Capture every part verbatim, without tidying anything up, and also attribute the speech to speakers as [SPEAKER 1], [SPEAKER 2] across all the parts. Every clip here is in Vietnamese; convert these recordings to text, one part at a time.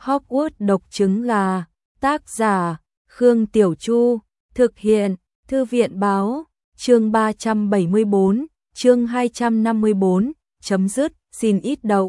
[SPEAKER 1] Hogwarts độc trứng gà, tác giả, Khương Tiểu Chu, thực hiện, Thư viện báo, chương ba trăm bảy mươi bốn, chương hai trăm năm mươi bốn, chấm dứt, xin ít đậu.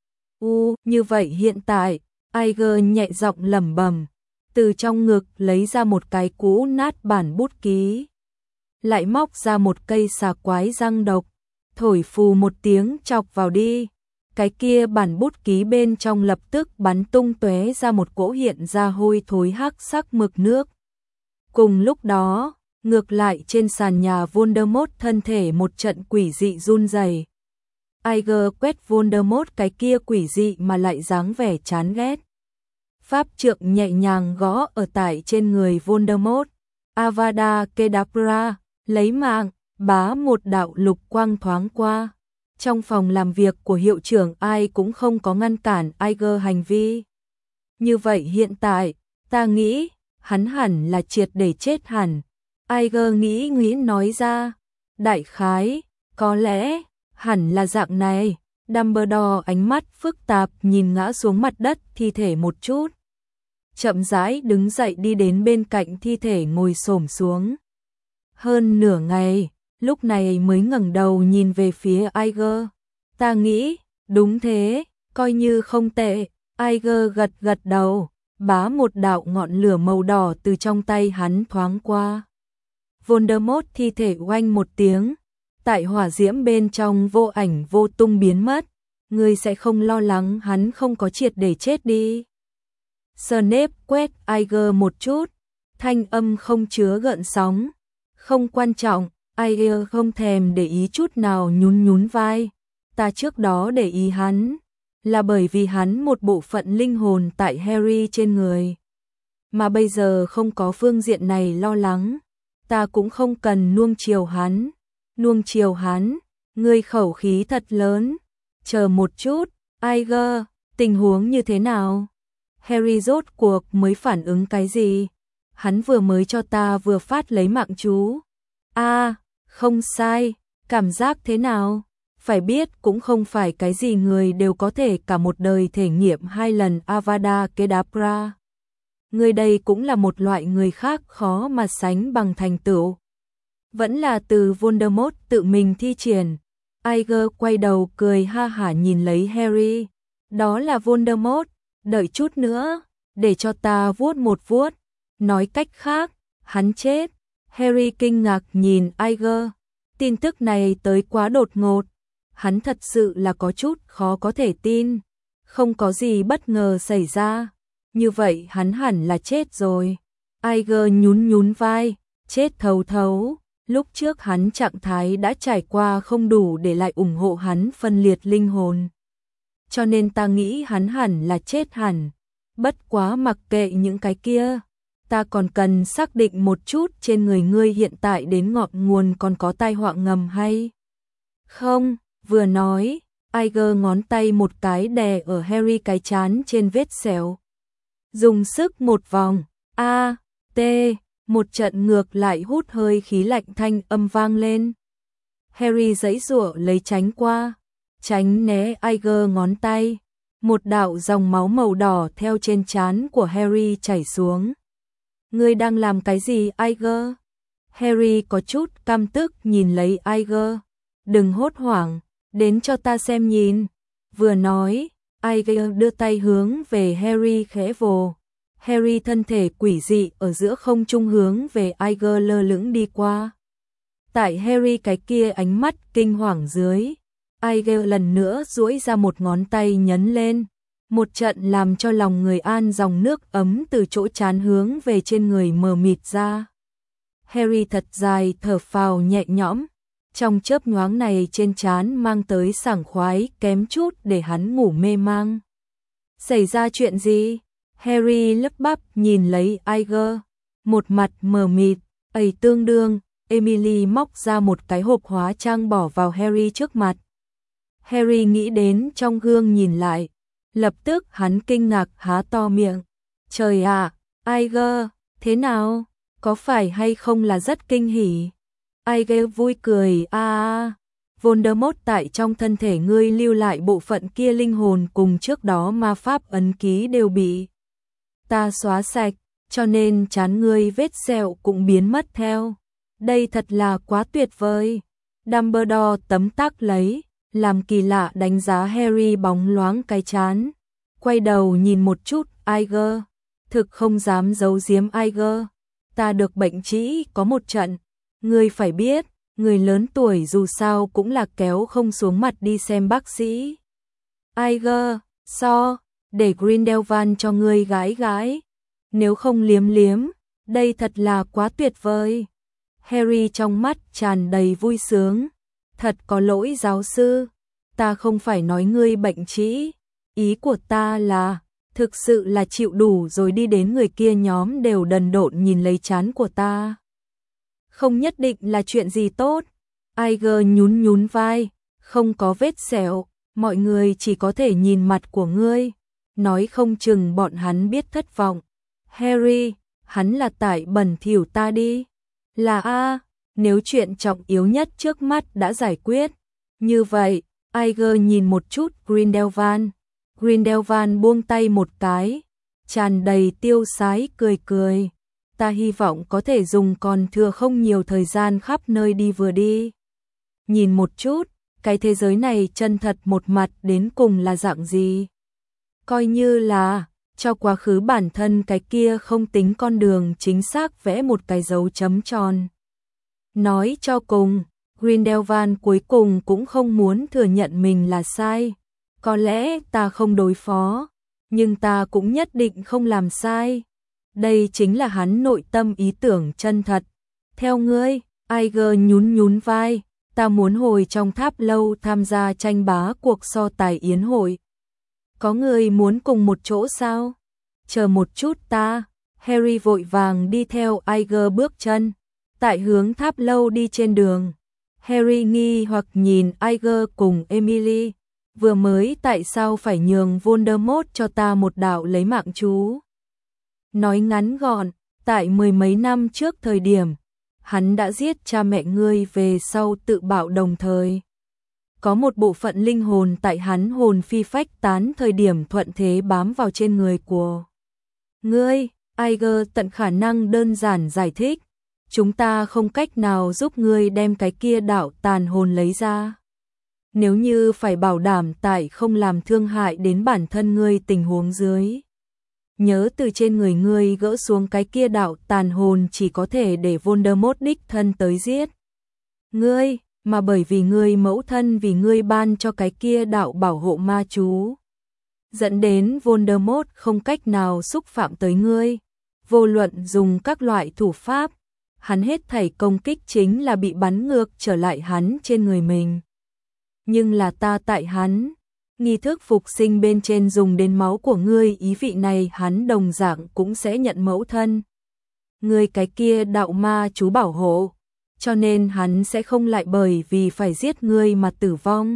[SPEAKER 1] U, như vậy hiện tại, Iger nhẹ giọng lẩm bẩm, từ trong ngực lấy ra một cái cũ nát bản bút ký. Lại móc ra một cây xà quái răng độc, thổi phù một tiếng chọc vào đi. Cái kia bản bút ký bên trong lập tức bắn tung tóe ra một cỗ hiện ra hôi thối hắc sắc mực nước. Cùng lúc đó, ngược lại trên sàn nhà Voldemort thân thể một trận quỷ dị run rẩy. Iger quét Voldemort cái kia quỷ dị mà lại dáng vẻ chán ghét. Pháp trượng nhẹ nhàng gõ ở tại trên người Voldemort. Avada Kedavra, lấy mạng, bá một đạo lục quang thoáng qua. Trong phòng làm việc của hiệu trưởng ai cũng không có ngăn cản Iger hành vi. Như vậy hiện tại, ta nghĩ, hắn hẳn là triệt để chết hẳn. Iger nghĩ nghĩ nói ra, đại khái, có lẽ, hẳn là dạng này. Dumbledore ánh mắt phức tạp nhìn ngã xuống mặt đất thi thể một chút. Chậm rãi đứng dậy đi đến bên cạnh thi thể ngồi xổm xuống. Hơn nửa ngày, lúc này mới ngẩng đầu nhìn về phía Iger. Ta nghĩ, đúng thế, coi như không tệ. Iger gật gật đầu, bá một đạo ngọn lửa màu đỏ từ trong tay hắn thoáng qua. Voldemort thi thể oanh một tiếng, tại hỏa diễm bên trong vô ảnh vô tung biến mất. Ngươi sẽ không lo lắng hắn không có triệt để chết đi. Snape quét Iger một chút, thanh âm không chứa gợn sóng. Không quan trọng, Iger không thèm để ý chút nào nhún nhún vai. Ta trước đó để ý hắn, là bởi vì hắn một bộ phận linh hồn tại Harry trên người. Mà bây giờ không có phương diện này lo lắng, ta cũng không cần nuông chiều hắn. Nuông chiều hắn, ngươi khẩu khí thật lớn. Chờ một chút, Iger, tình huống như thế nào? Harry rốt cuộc mới phản ứng cái gì? Hắn vừa mới cho ta vừa phát lấy mạng chú. A, à, không sai, cảm giác thế nào? Phải biết cũng không phải cái gì người đều có thể cả một đời thể nghiệm hai lần Avada Kedavra. Người đây cũng là một loại người khác khó mà sánh bằng thành tựu. Vẫn là từ Voldemort tự mình thi triển. Iger quay đầu cười ha hả nhìn lấy Harry. Đó là Voldemort, đợi chút nữa, để cho ta vuốt một vuốt. Nói cách khác, hắn chết. Harry kinh ngạc nhìn Iger. Tin tức này tới quá đột ngột. Hắn thật sự là có chút khó có thể tin. Không có gì bất ngờ xảy ra. Như vậy hắn hẳn là chết rồi. Iger nhún nhún vai, chết thấu thấu. Lúc trước hắn trạng thái đã trải qua không đủ để lại ủng hộ hắn phân liệt linh hồn. Cho nên ta nghĩ hắn hẳn là chết hẳn. Bất quá mặc kệ những cái kia, ta còn cần xác định một chút trên người ngươi hiện tại đến ngọn nguồn còn có tai họa ngầm hay không. Vừa nói, Iger ngón tay một cái đè ở Harry cái trán trên vết sẹo. Dùng sức một vòng, A, T, một trận ngược lại hút hơi khí lạnh thanh âm vang lên. Harry giãy giụa lấy tránh qua, tránh né Iger ngón tay. Một đạo dòng máu màu đỏ theo trên trán của Harry chảy xuống. Ngươi đang làm cái gì Iger? Harry có chút căm tức nhìn lấy Iger. Đừng hốt hoảng, đến cho ta xem nhìn. Vừa nói, Iger đưa tay hướng về Harry khẽ vồ. Harry thân thể quỷ dị ở giữa không trung hướng về Iger lơ lửng đi qua. Tại Harry cái kia ánh mắt kinh hoàng dưới, Iger lần nữa duỗi ra một ngón tay nhấn lên. Một trận làm cho lòng người an dòng nước ấm từ chỗ trán hướng về trên người mờ mịt ra. Harry thật dài thở phào nhẹ nhõm. Trong chớp nhoáng này trên trán mang tới sảng khoái kém chút để hắn ngủ mê mang. Xảy ra chuyện gì? Harry lắp bắp nhìn lấy Iger. Một mặt mờ mịt, ấy tương đương, Emily móc ra một cái hộp hóa trang bỏ vào Harry trước mặt. Harry nghĩ đến trong gương nhìn lại. Lập tức hắn kinh ngạc há to miệng. Trời ạ, à, Iger, thế nào? Có phải hay không là rất kinh hỉ? Iger vui cười a à, Voldemort tại trong thân thể ngươi lưu lại bộ phận kia linh hồn cùng trước đó ma pháp ấn ký đều bị ta xóa sạch, cho nên trán ngươi vết sẹo cũng biến mất theo. Đây thật là quá tuyệt vời. Dumbledore tấm tắc lấy, làm kỳ lạ đánh giá Harry bóng loáng cái trán. Quay đầu nhìn một chút Iger, thực không dám giấu giếm Iger. Ta được bệnh trĩ có một trận, ngươi phải biết, người lớn tuổi dù sao cũng là kéo không xuống mặt đi xem bác sĩ. Iger, so, để Grindelwald cho ngươi gái gái. Nếu không liếm liếm, đây thật là quá tuyệt vời. Harry trong mắt tràn đầy vui sướng. Thật có lỗi giáo sư, ta không phải nói ngươi bệnh trĩ. Ý của ta là, thực sự là chịu đủ rồi đi đến người kia nhóm đều đần độn nhìn lấy trán của ta. Không nhất định là chuyện gì tốt. Iger nhún nhún vai, không có vết sẹo, mọi người chỉ có thể nhìn mặt của ngươi. Nói không chừng bọn hắn biết thất vọng. Harry, hắn là tại bẩn thỉu ta đi. Là a, nếu chuyện trọng yếu nhất trước mắt đã giải quyết. Như vậy, Iger nhìn một chút Grindelwald. Grindelwald buông tay một cái, tràn đầy tiêu sái cười cười. Ta hy vọng có thể dùng còn thừa không nhiều thời gian khắp nơi đi vừa đi. Nhìn một chút, cái thế giới này chân thật một mặt đến cùng là dạng gì. Coi như là, cho quá khứ bản thân cái kia không tính con đường chính xác vẽ một cái dấu chấm tròn. Nói cho cùng, Grindelwald cuối cùng cũng không muốn thừa nhận mình là sai. Có lẽ ta không đối phó, nhưng ta cũng nhất định không làm sai. Đây chính là hắn nội tâm ý tưởng chân thật. Theo ngươi, Iger nhún nhún vai, ta muốn hồi trong tháp lâu tham gia tranh bá cuộc so tài yến hội. Có người muốn cùng một chỗ sao? Chờ một chút ta. Harry vội vàng đi theo Iger bước chân. Tại hướng tháp lâu đi trên đường, Harry nghi hoặc nhìn Iger cùng Emily. Vừa mới tại sao phải nhường Voldemort cho ta một đạo lấy mạng chú? Nói ngắn gọn, tại mười mấy năm trước thời điểm, hắn đã giết cha mẹ ngươi về sau tự bạo đồng thời. Có một bộ phận linh hồn tại hắn hồn phi phách tán thời điểm thuận thế bám vào trên người của ngươi. Iger tận khả năng đơn giản giải thích. Chúng ta không cách nào giúp ngươi đem cái kia đạo tàn hồn lấy ra. Nếu như phải bảo đảm tại không làm thương hại đến bản thân ngươi tình huống dưới. Nhớ từ trên người ngươi gỡ xuống cái kia đạo tàn hồn chỉ có thể để Voldemort đích thân tới giết ngươi, mà bởi vì ngươi mẫu thân vì ngươi ban cho cái kia đạo bảo hộ ma chú, dẫn đến Voldemort không cách nào xúc phạm tới ngươi. Vô luận dùng các loại thủ pháp, hắn hết thảy công kích chính là bị bắn ngược trở lại hắn trên người mình. Nhưng là ta tại hắn, nghi thức phục sinh bên trên dùng đến máu của ngươi, ý vị này hắn đồng dạng cũng sẽ nhận mẫu thân ngươi cái kia đạo ma chú bảo hộ, cho nên hắn sẽ không lại bởi vì phải giết ngươi mà tử vong.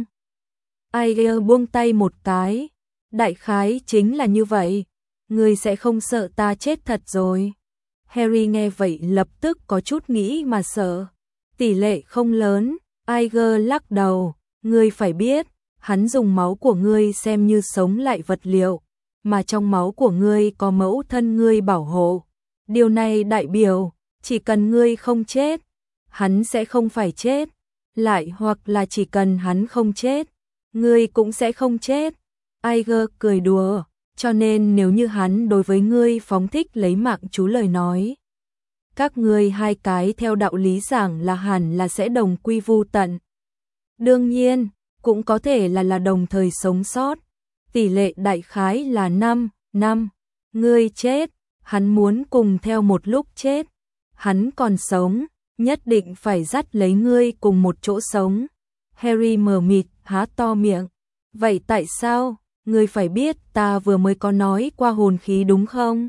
[SPEAKER 1] Iger buông tay một cái, đại khái chính là như vậy, ngươi sẽ không sợ ta chết thật rồi. Harry nghe vậy lập tức có chút nghĩ mà sợ. Tỷ lệ không lớn. Iger lắc đầu, ngươi phải biết, hắn dùng máu của ngươi xem như sống lại vật liệu, mà trong máu của ngươi có mẫu thân ngươi bảo hộ. Điều này đại biểu, chỉ cần ngươi không chết, hắn sẽ không phải chết, lại hoặc là chỉ cần hắn không chết, ngươi cũng sẽ không chết. Iger cười đùa, cho nên nếu như hắn đối với ngươi phóng thích lấy mạng chú lời nói, các ngươi hai cái theo đạo lý giảng là hẳn là sẽ đồng quy vu tận. Đương nhiên, cũng có thể là là đồng thời sống sót. Tỷ lệ đại khái là năm năm. Ngươi chết, hắn muốn cùng theo một lúc chết. Hắn còn sống, nhất định phải dắt lấy ngươi cùng một chỗ sống. Harry mờ mịt, há to miệng. Vậy tại sao? Ngươi phải biết ta vừa mới có nói qua hồn khí đúng không?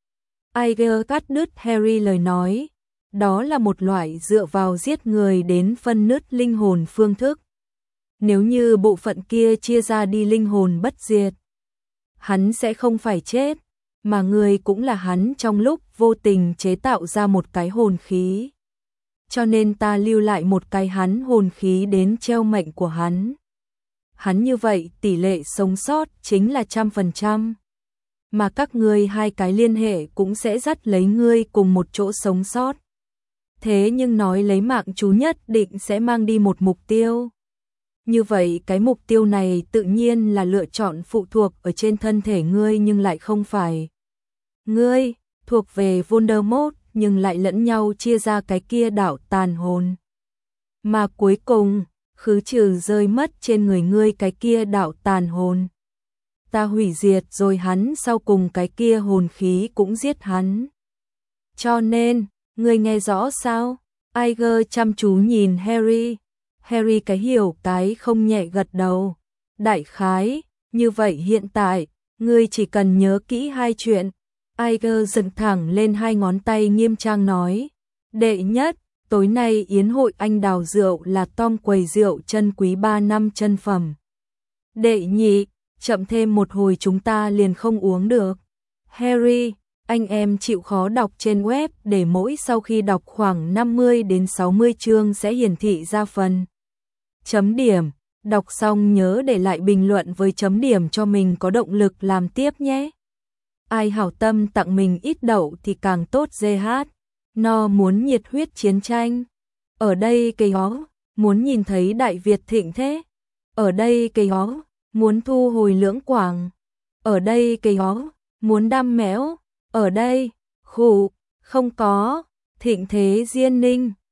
[SPEAKER 1] Iger cắt đứt Harry lời nói. Đó là một loại dựa vào giết người đến phân nứt linh hồn phương thức. Nếu như bộ phận kia chia ra đi linh hồn bất diệt, hắn sẽ không phải chết, mà người cũng là hắn trong lúc vô tình chế tạo ra một cái hồn khí. cho nên ta lưu lại một cái hắn hồn khí đến treo mệnh của hắn. Hắn như vậy tỷ lệ sống sót chính là trăm phần trăm. Mà các ngươi hai cái liên hệ cũng sẽ dắt lấy ngươi cùng một chỗ sống sót. Thế nhưng nói lấy mạng chú nhất định sẽ mang đi một mục tiêu. Như vậy cái mục tiêu này tự nhiên là lựa chọn phụ thuộc ở trên thân thể ngươi nhưng lại không phải. Ngươi thuộc về Voldemort nhưng lại lẫn nhau chia ra cái kia đạo tàn hồn. Mà cuối cùng, khứ trừ rơi mất trên người ngươi cái kia đạo tàn hồn. Ta hủy diệt rồi hắn sau cùng cái kia hồn khí cũng giết hắn. Cho nên, ngươi nghe rõ sao? Iger chăm chú nhìn Harry. Harry cái hiểu cái không nhẹ gật đầu. Đại khái, như vậy hiện tại, ngươi chỉ cần nhớ kỹ hai chuyện. Iger dựng thẳng lên hai ngón tay nghiêm trang nói. Đệ nhất, tối nay yến hội anh đào rượu là Tom quầy rượu chân quý ba năm chân phẩm. Đệ nhị, chậm thêm một hồi chúng ta liền không uống được. Harry, anh em chịu khó đọc trên web để mỗi sau khi đọc khoảng năm mươi đến sáu mươi chương sẽ hiển thị ra phần chấm điểm. Đọc xong nhớ để lại bình luận với chấm điểm cho mình có động lực làm tiếp nhé. Ai hảo tâm tặng mình ít đậu thì càng tốt giê hát. No muốn nhiệt huyết chiến tranh. Ở đây cây ó, muốn nhìn thấy Đại Việt thịnh thế. Ở đây cây ó, muốn thu hồi Lưỡng Quảng. Ở đây cây ó, muốn đam méo. Ở đây, khủ, không có, thịnh thế Diên Ninh.